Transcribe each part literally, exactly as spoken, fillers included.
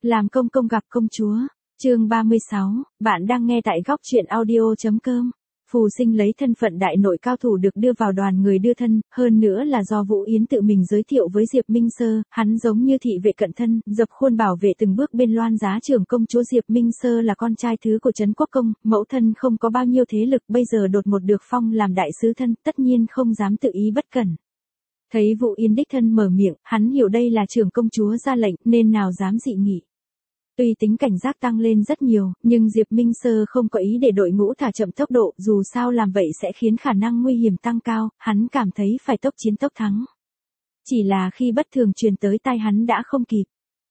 Làm công công gặp công chúa. Chương ba mươi sáu, bạn đang nghe tại góc truyện audio chấm com. Phù Sinh lấy thân phận đại nội cao thủ được đưa vào đoàn người đưa thân, hơn nữa là do Vũ Yến tự mình giới thiệu với Diệp Minh Sơ, hắn giống như thị vệ cận thân, dập khuôn bảo vệ từng bước bên loan giá trưởng công chúa. Diệp Minh Sơ là con trai thứ của Trấn Quốc Công, mẫu thân không có bao nhiêu thế lực, bây giờ đột một được phong làm đại sứ thân, tất nhiên không dám tự ý bất cẩn. Thấy Vũ Yến đích thân mở miệng, hắn hiểu đây là trưởng công chúa ra lệnh, nên nào dám dị nghị. Tuy tính cảnh giác tăng lên rất nhiều, nhưng Diệp Minh Sơ không có ý để đội ngũ thả chậm tốc độ, dù sao làm vậy sẽ khiến khả năng nguy hiểm tăng cao, hắn cảm thấy phải tốc chiến tốc thắng. Chỉ là khi bất thường truyền tới tai hắn đã không kịp.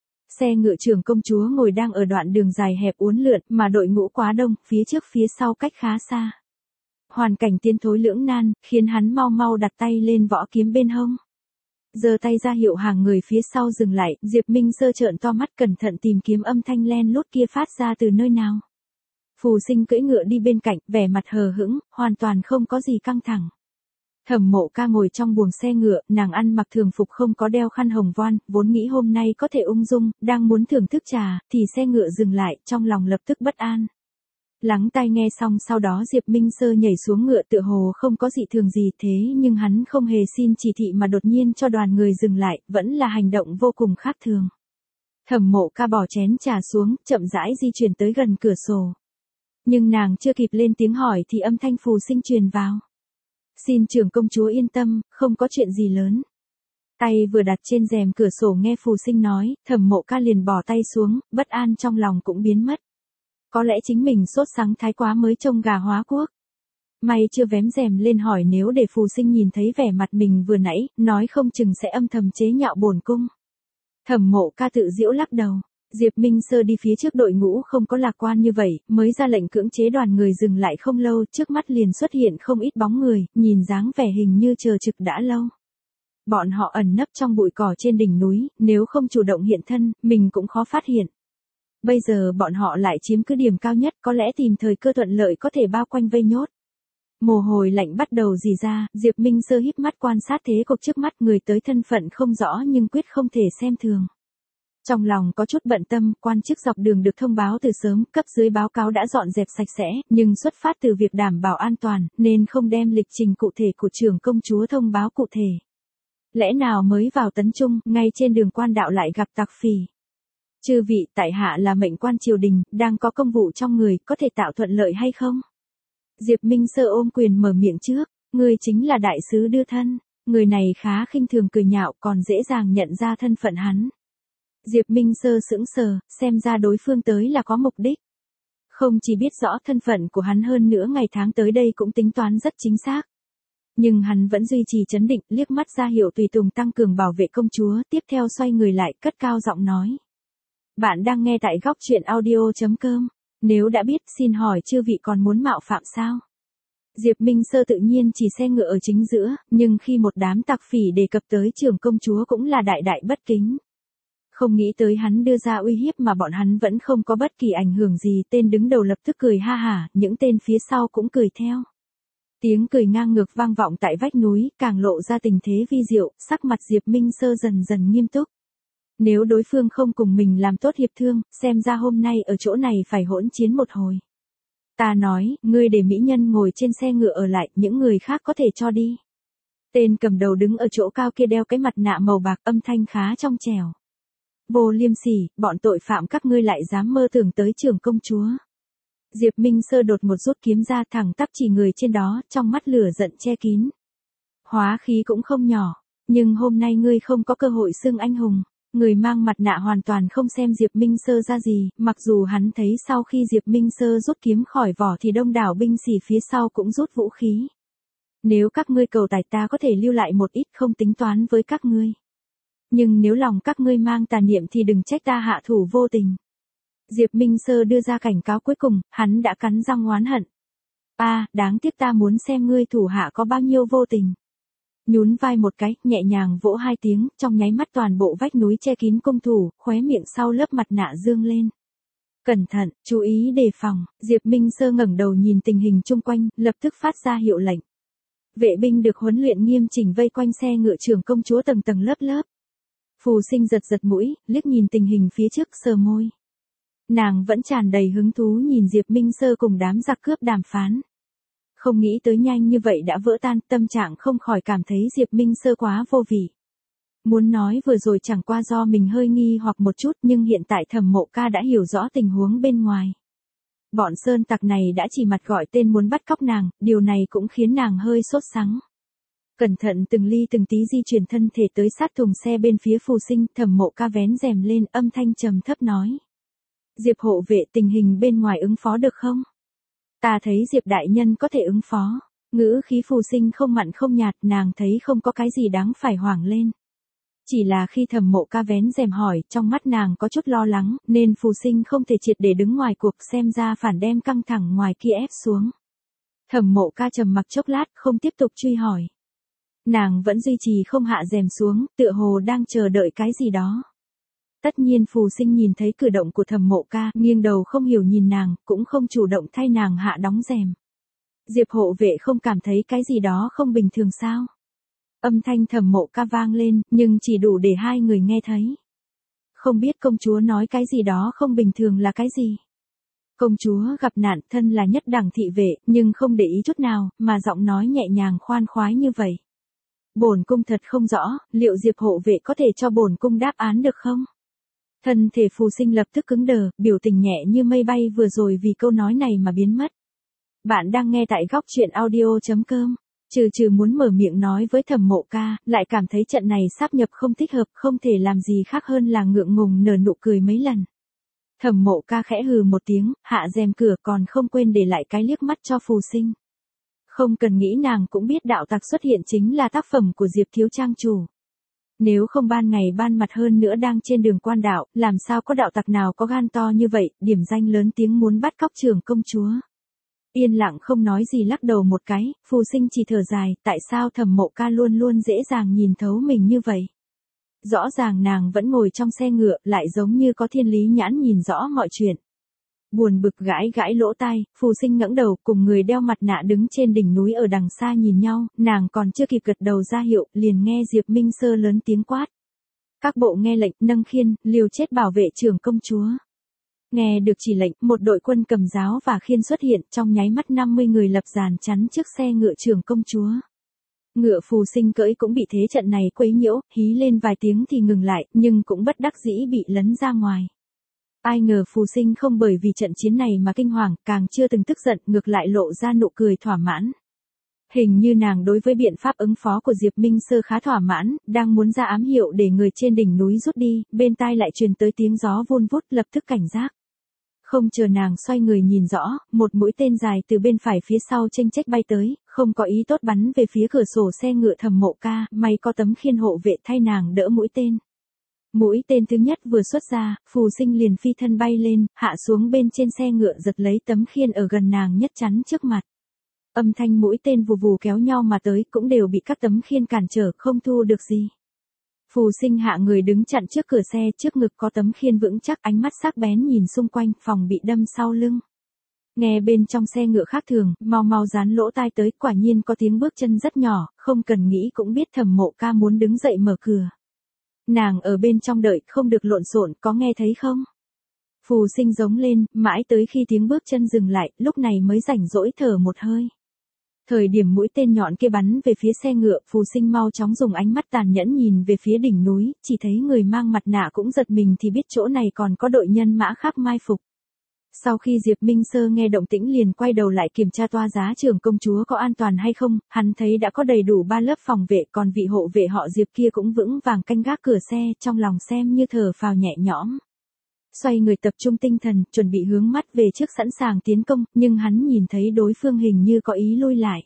Xe ngựa trưởng công chúa ngồi đang ở đoạn đường dài hẹp uốn lượn, mà đội ngũ quá đông, phía trước phía sau cách khá xa. Hoàn cảnh tiến thối lưỡng nan, khiến hắn mau mau đặt tay lên võ kiếm bên hông. Giơ tay ra hiệu hàng người phía sau dừng lại, Diệp Minh Sơ trợn to mắt cẩn thận tìm kiếm âm thanh len lút kia phát ra từ nơi nào. Phù Sinh cưỡi ngựa đi bên cạnh, vẻ mặt hờ hững, hoàn toàn không có gì căng thẳng. Thẩm Mộ Ca ngồi trong buồng xe ngựa, nàng ăn mặc thường phục không có đeo khăn hồng voan, vốn nghĩ hôm nay có thể ung dung, đang muốn thưởng thức trà, thì xe ngựa dừng lại, trong lòng lập tức bất an. Lắng tai nghe xong sau đó Diệp Minh Sơ nhảy xuống ngựa tựa hồ không có dị thường gì, thế nhưng hắn không hề xin chỉ thị mà đột nhiên cho đoàn người dừng lại, vẫn là hành động vô cùng khác thường. Thẩm Mộ Ca bỏ chén trà xuống, chậm rãi di chuyển tới gần cửa sổ. Nhưng nàng chưa kịp lên tiếng hỏi thì âm thanh Phù Sinh truyền vào. Xin trưởng công chúa yên tâm, không có chuyện gì lớn. Tay vừa đặt trên rèm cửa sổ nghe Phù Sinh nói, Thẩm Mộ Ca liền bỏ tay xuống, bất an trong lòng cũng biến mất. Có lẽ chính mình sốt sắng thái quá mới trông gà hóa quốc. May chưa vém rèm lên hỏi nếu để Phù Sinh nhìn thấy vẻ mặt mình vừa nãy, nói không chừng sẽ âm thầm chế nhạo bổn cung. Thẩm Mộ Ca tự giễu lắc đầu. Diệp Minh Sơ đi phía trước đội ngũ không có lạc quan như vậy, mới ra lệnh cưỡng chế đoàn người dừng lại không lâu, trước mắt liền xuất hiện không ít bóng người, nhìn dáng vẻ hình như chờ trực đã lâu. Bọn họ ẩn nấp trong bụi cỏ trên đỉnh núi, nếu không chủ động hiện thân, mình cũng khó phát hiện. Bây giờ bọn họ lại chiếm cứ điểm cao nhất, có lẽ tìm thời cơ thuận lợi có thể bao quanh vây nhốt. Mồ hôi lạnh bắt đầu rỉ ra, Diệp Minh Sơ híp mắt quan sát thế cục trước mắt, người tới thân phận không rõ nhưng quyết không thể xem thường. Trong lòng có chút bận tâm, quan chức dọc đường được thông báo từ sớm, cấp dưới báo cáo đã dọn dẹp sạch sẽ, nhưng xuất phát từ việc đảm bảo an toàn, nên không đem lịch trình cụ thể của trưởng công chúa thông báo cụ thể. Lẽ nào mới vào Tấn Trung, ngay trên đường quan đạo lại gặp tặc phỉ. Chư vị, tại hạ là mệnh quan triều đình, đang có công vụ trong người, có thể tạo thuận lợi hay không? Diệp Minh Sơ ôm quyền mở miệng trước, người chính là đại sứ đưa thân. Người này khá khinh thường cười nhạo, còn dễ dàng nhận ra thân phận hắn. Diệp Minh Sơ sững sờ, xem ra đối phương tới là có mục đích. Không chỉ biết rõ thân phận của hắn, hơn nữa ngày tháng tới đây cũng tính toán rất chính xác. Nhưng hắn vẫn duy trì trấn định, liếc mắt ra hiệu tùy tùng tăng cường bảo vệ công chúa, tiếp theo xoay người lại, cất cao giọng nói. Bạn đang nghe tại góc truyện audio chấm com. Nếu đã biết, xin hỏi chư vị còn muốn mạo phạm sao? Diệp Minh Sơ tự nhiên chỉ xe ngựa ở chính giữa, nhưng khi một đám tặc phỉ đề cập tới trưởng công chúa cũng là đại đại bất kính. Không nghĩ tới hắn đưa ra uy hiếp mà bọn hắn vẫn không có bất kỳ ảnh hưởng gì, tên đứng đầu lập tức cười ha hả, những tên phía sau cũng cười theo. Tiếng cười ngang ngược vang vọng tại vách núi, càng lộ ra tình thế vi diệu, sắc mặt Diệp Minh Sơ dần dần nghiêm túc. Nếu đối phương không cùng mình làm tốt hiệp thương, xem ra hôm nay ở chỗ này phải hỗn chiến một hồi. Ta nói, ngươi để mỹ nhân ngồi trên xe ngựa ở lại, những người khác có thể cho đi. Tên cầm đầu đứng ở chỗ cao kia đeo cái mặt nạ màu bạc, âm thanh khá trong trẻo. Vô liêm sỉ, bọn tội phạm các ngươi lại dám mơ tưởng tới trưởng công chúa. Diệp Minh Sơ đột một rút kiếm ra, thẳng tắp chỉ người trên đó, trong mắt lửa giận che kín. Hóa khí cũng không nhỏ, nhưng hôm nay ngươi không có cơ hội xưng anh hùng. Người mang mặt nạ hoàn toàn không xem Diệp Minh Sơ ra gì, mặc dù hắn thấy sau khi Diệp Minh Sơ rút kiếm khỏi vỏ thì đông đảo binh sĩ phía sau cũng rút vũ khí. Nếu các ngươi cầu tài ta có thể lưu lại một ít, không tính toán với các ngươi. Nhưng nếu lòng các ngươi mang tà niệm thì đừng trách ta hạ thủ vô tình. Diệp Minh Sơ đưa ra cảnh cáo cuối cùng, hắn đã cắn răng oán hận. A, à, đáng tiếc ta muốn xem ngươi thủ hạ có bao nhiêu vô tình. Nhún vai một cái, nhẹ nhàng vỗ hai tiếng, trong nháy mắt toàn bộ vách núi che kín công thủ, khóe miệng sau lớp mặt nạ dương lên. Cẩn thận, chú ý đề phòng, Diệp Minh Sơ ngẩng đầu nhìn tình hình chung quanh, lập tức phát ra hiệu lệnh. Vệ binh được huấn luyện nghiêm chỉnh vây quanh xe ngựa trưởng công chúa tầng tầng lớp lớp. Phù Sinh giật giật mũi, liếc nhìn tình hình phía trước sờ môi. Nàng vẫn tràn đầy hứng thú nhìn Diệp Minh Sơ cùng đám giặc cướp đàm phán. Không nghĩ tới nhanh như vậy đã vỡ tan, tâm trạng không khỏi cảm thấy Diệp Minh Sơ quá vô vị. Muốn nói vừa rồi chẳng qua do mình hơi nghi hoặc một chút, nhưng hiện tại Thẩm Mộ Ca đã hiểu rõ tình huống bên ngoài. Bọn sơn tặc này đã chỉ mặt gọi tên muốn bắt cóc nàng, điều này cũng khiến nàng hơi sốt sắng. Cẩn thận từng ly từng tí di chuyển thân thể tới sát thùng xe bên phía Phù Sinh, Thẩm Mộ Ca vén rèm lên, âm thanh trầm thấp nói. Diệp hộ vệ, tình hình bên ngoài ứng phó được không? Ta thấy Diệp đại nhân có thể ứng phó. Ngữ khí Phù Sinh không mặn không nhạt, nàng thấy không có cái gì đáng phải hoảng lên. Chỉ là khi Thẩm Mộ Ca vén rèm hỏi, trong mắt nàng có chút lo lắng, nên Phù Sinh không thể triệt để đứng ngoài cuộc, xem ra phản đem căng thẳng ngoài kia ép xuống. Thẩm Mộ Ca trầm mặc chốc lát, không tiếp tục truy hỏi. Nàng vẫn duy trì không hạ rèm xuống, tựa hồ đang chờ đợi cái gì đó. Tất nhiên Phù Sinh nhìn thấy cử động của Thẩm Mộ Ca, nghiêng đầu không hiểu nhìn nàng, cũng không chủ động thay nàng hạ đóng rèm. Diệp hộ vệ không cảm thấy cái gì đó không bình thường sao? Âm thanh Thẩm Mộ Ca vang lên, nhưng chỉ đủ để hai người nghe thấy. Không biết công chúa nói cái gì đó không bình thường là cái gì? Công chúa gặp nạn, thân là nhất đẳng thị vệ, nhưng không để ý chút nào, mà giọng nói nhẹ nhàng khoan khoái như vậy. Bổn cung thật không rõ, liệu Diệp hộ vệ có thể cho bổn cung đáp án được không? Thân thể Phù Sinh lập tức cứng đờ, biểu tình nhẹ như mây bay vừa rồi vì câu nói này mà biến mất. Bạn đang nghe tại góc truyện audio chấm com. Trừ trừ muốn mở miệng nói với Thẩm Mộ Ca, lại cảm thấy trận này sáp nhập không thích hợp, không thể làm gì khác hơn là ngượng ngùng nở nụ cười mấy lần. Thẩm Mộ Ca khẽ hừ một tiếng, hạ rèm cửa còn không quên để lại cái liếc mắt cho Phù Sinh. Không cần nghĩ nàng cũng biết đạo tặc xuất hiện chính là tác phẩm của Diệp thiếu trang chủ. Nếu không ban ngày ban mặt hơn nữa đang trên đường quan đạo, làm sao có đạo tặc nào có gan to như vậy, điểm danh lớn tiếng muốn bắt cóc trưởng công chúa. Yên lặng không nói gì lắc đầu một cái, Phù Sinh chỉ thở dài, tại sao Thẩm Mộ Ca luôn luôn dễ dàng nhìn thấu mình như vậy. Rõ ràng nàng vẫn ngồi trong xe ngựa, lại giống như có thiên lý nhãn nhìn rõ mọi chuyện. Buồn bực gãi gãi lỗ tai, Phù Sinh ngẩng đầu cùng người đeo mặt nạ đứng trên đỉnh núi ở đằng xa nhìn nhau, nàng còn chưa kịp gật đầu ra hiệu, liền nghe Diệp Minh Sơ lớn tiếng quát. Các bộ nghe lệnh, nâng khiên, liều chết bảo vệ trưởng công chúa. Nghe được chỉ lệnh, một đội quân cầm giáo và khiên xuất hiện, trong nháy mắt năm mươi người lập dàn chắn trước xe ngựa trưởng công chúa. Ngựa Phù Sinh cưỡi cũng bị thế trận này quấy nhiễu, hí lên vài tiếng thì ngừng lại, nhưng cũng bất đắc dĩ bị lấn ra ngoài. Ai ngờ Phù Sinh không bởi vì trận chiến này mà kinh hoàng, càng chưa từng tức giận, ngược lại lộ ra nụ cười thỏa mãn. Hình như nàng đối với biện pháp ứng phó của Diệp Minh Sơ khá thỏa mãn, đang muốn ra ám hiệu để người trên đỉnh núi rút đi, bên tai lại truyền tới tiếng gió vun vút, lập tức cảnh giác. Không chờ nàng xoay người nhìn rõ, một mũi tên dài từ bên phải phía sau chênh chếch bay tới, không có ý tốt bắn về phía cửa sổ xe ngựa Thẩm Mộ Ca, may có tấm khiên hộ vệ thay nàng đỡ mũi tên. Mũi tên thứ nhất vừa xuất ra, Phù Sinh liền phi thân bay lên, hạ xuống bên trên xe ngựa giật lấy tấm khiên ở gần nàng nhất chắn trước mặt. Âm thanh mũi tên vù vù kéo nhau mà tới cũng đều bị các tấm khiên cản trở, không thu được gì. Phù Sinh hạ người đứng chặn trước cửa xe, trước ngực có tấm khiên vững chắc, ánh mắt sắc bén nhìn xung quanh, phòng bị đâm sau lưng. Nghe bên trong xe ngựa khác thường, mau mau dán lỗ tai tới, quả nhiên có tiếng bước chân rất nhỏ, không cần nghĩ cũng biết Thẩm Mộ Ca muốn đứng dậy mở cửa. Nàng ở bên trong đợi, không được lộn xộn, có nghe thấy không? Phù Sinh giống lên, mãi tới khi tiếng bước chân dừng lại, lúc này mới rảnh rỗi thở một hơi. Thời điểm mũi tên nhọn kia bắn về phía xe ngựa, Phù Sinh mau chóng dùng ánh mắt tàn nhẫn nhìn về phía đỉnh núi, chỉ thấy người mang mặt nạ cũng giật mình thì biết chỗ này còn có đội nhân mã khác mai phục. Sau khi Diệp Minh Sơ nghe động tĩnh liền quay đầu lại kiểm tra toa giá trưởng công chúa có an toàn hay không, hắn thấy đã có đầy đủ ba lớp phòng vệ, còn vị hộ vệ họ Diệp kia cũng vững vàng canh gác cửa xe, trong lòng xem như thở phào nhẹ nhõm. Xoay người tập trung tinh thần, chuẩn bị hướng mắt về trước sẵn sàng tiến công, nhưng hắn nhìn thấy đối phương hình như có ý lui lại.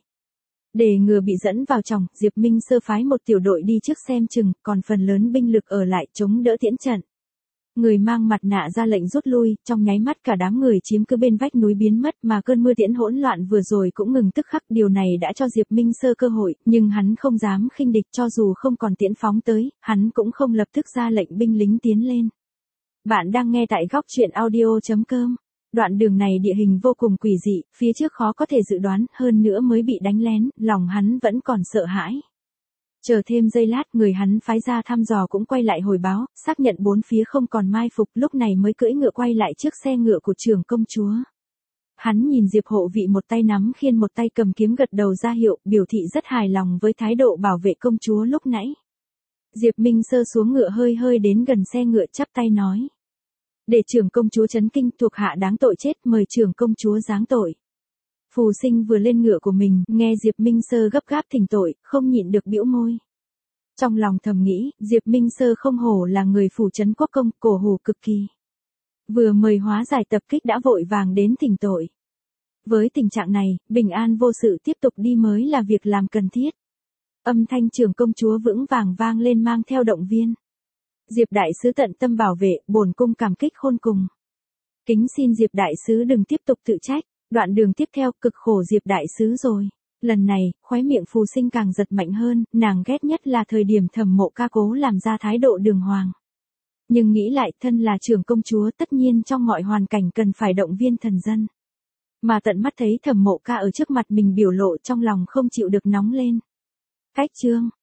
Để ngừa bị dẫn vào chòng, Diệp Minh Sơ phái một tiểu đội đi trước xem chừng, còn phần lớn binh lực ở lại chống đỡ tiễn trận. Người mang mặt nạ ra lệnh rút lui, trong nháy mắt cả đám người chiếm cứ bên vách núi biến mất mà cơn mưa tiễn hỗn loạn vừa rồi cũng ngừng tức khắc. Điều này đã cho Diệp Minh Sơ cơ hội, nhưng hắn không dám khinh địch, cho dù không còn tiễn phóng tới, hắn cũng không lập tức ra lệnh binh lính tiến lên. Bạn đang nghe tại góc truyện audio chấm com. Đoạn đường này địa hình vô cùng quỷ dị, phía trước khó có thể dự đoán, hơn nữa mới bị đánh lén, lòng hắn vẫn còn sợ hãi. Chờ thêm giây lát, người hắn phái ra thăm dò cũng quay lại hồi báo, xác nhận bốn phía không còn mai phục, lúc này mới cưỡi ngựa quay lại trước xe ngựa của trưởng công chúa. Hắn nhìn Diệp Hộ Vị một tay nắm khiên một tay cầm kiếm gật đầu ra hiệu, biểu thị rất hài lòng với thái độ bảo vệ công chúa lúc nãy. Diệp Minh Sơ xuống ngựa hơi hơi đến gần xe ngựa chắp tay nói. Để trưởng công chúa chấn kinh, thuộc hạ đáng tội chết, mời trưởng công chúa giáng tội. Phù Sinh vừa lên ngựa của mình, nghe Diệp Minh Sơ gấp gáp thỉnh tội, không nhịn được bĩu môi. Trong lòng thầm nghĩ, Diệp Minh Sơ không hổ là người phủ trấn quốc công, cổ hủ cực kỳ. Vừa mời hóa giải tập kích đã vội vàng đến thỉnh tội. Với tình trạng này, bình an vô sự tiếp tục đi mới là việc làm cần thiết. Âm thanh trưởng công chúa vững vàng vang lên mang theo động viên. Diệp đại sứ tận tâm bảo vệ, bổn cung cảm kích khôn cùng. Kính xin Diệp đại sứ đừng tiếp tục tự trách, đoạn đường tiếp theo cực khổ Diệp đại sứ rồi. Lần này, khóe miệng Phù Sinh càng giật mạnh hơn, nàng ghét nhất là thời điểm Thẩm Mộ Ca cố làm ra thái độ đường hoàng. Nhưng nghĩ lại, thân là trưởng công chúa tất nhiên trong mọi hoàn cảnh cần phải động viên thần dân. Mà tận mắt thấy Thẩm Mộ Ca ở trước mặt mình biểu lộ trong lòng không chịu được nóng lên. Cách chương